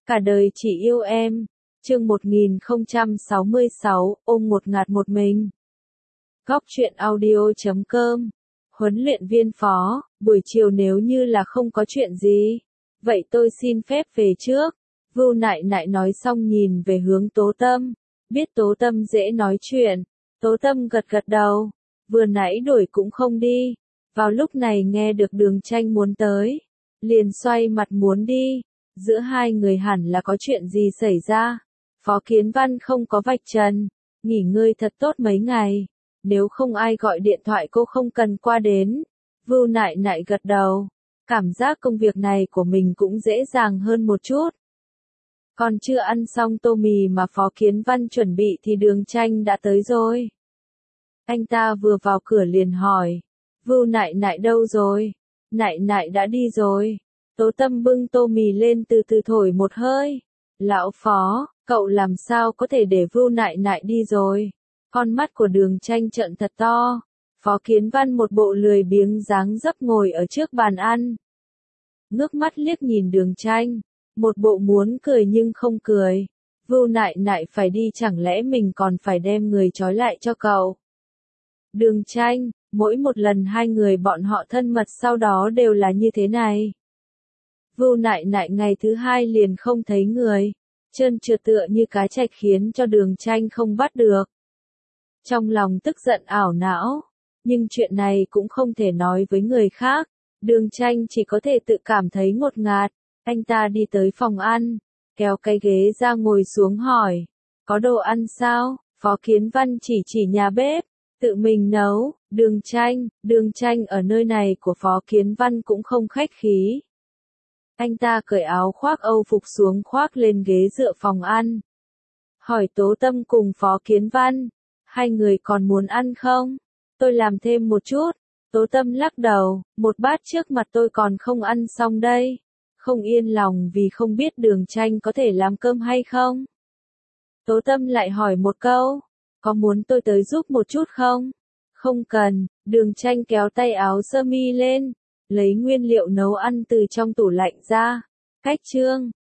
Cả đời chỉ yêu em. Chương 1066, ôm một ngạt một mình. Góc truyện audio.com. Huấn luyện viên Phó, buổi chiều nếu như là không có chuyện gì, vậy tôi xin phép về trước. Vưu Nại Nại nói xong nhìn về hướng Tố Tâm, biết Tố Tâm dễ nói chuyện. Tố Tâm gật gật đầu, vừa nãy đuổi cũng không đi. Vào lúc này nghe được Đường Tranh muốn tới, liền xoay mặt muốn đi. Giữa hai người hẳn là có chuyện gì xảy ra. Phó Kiến Văn không có vạch trần, nghỉ ngơi thật tốt mấy ngày. Nếu không ai gọi điện thoại cô không cần qua đến. Vưu Nại Nại gật đầu, cảm giác công việc này của mình cũng dễ dàng hơn một chút. Còn chưa ăn xong tô mì mà Phó Kiến Văn chuẩn bị thì Đường Tranh đã tới rồi. Anh ta vừa vào cửa liền hỏi, Vưu Nại Nại đâu rồi? Nại Nại đã đi rồi. Tố Tâm bưng tô mì lên từ từ thổi một hơi. Lão Phó, cậu làm sao có thể để Vưu Nại Nại đi rồi? Con mắt của Đường Tranh trợn thật to. Phó Kiến Văn một bộ lười biếng dáng dấp ngồi ở trước bàn ăn. Ngước mắt liếc nhìn Đường Tranh, một bộ muốn cười nhưng không cười. Vưu Nại Nại phải đi chẳng lẽ mình còn phải đem người trói lại cho cậu? Đường Tranh, mỗi một lần hai người bọn họ thân mật sau đó đều là như thế này. Vưu Nại Nại ngày thứ hai liền không thấy người, trơn trượt tựa như cá trạch khiến cho Đường Tranh không bắt được. Trong lòng tức giận ảo não, nhưng chuyện này cũng không thể nói với người khác. Đường Tranh chỉ có thể tự cảm thấy ngột ngạt. Anh ta đi tới phòng ăn, kéo cái ghế ra ngồi xuống hỏi, có đồ ăn sao? Phó Kiến Văn chỉ nhà bếp, tự mình nấu. Đường Tranh ở nơi này của Phó Kiến Văn cũng không khách khí. Anh ta cởi áo khoác Âu phục xuống khoác lên ghế dựa phòng ăn. Hỏi Tố Tâm cùng Phó Kiến Văn, hai người còn muốn ăn không? Tôi làm thêm một chút. Tố Tâm lắc đầu, một bát trước mặt tôi còn không ăn xong đây. Không yên lòng vì không biết Đường Tranh có thể làm cơm hay không. Tố Tâm lại hỏi một câu, có muốn tôi tới giúp một chút không? Không cần. Đường Tranh kéo tay áo sơ mi lên, lấy nguyên liệu nấu ăn từ trong tủ lạnh ra. Cách chương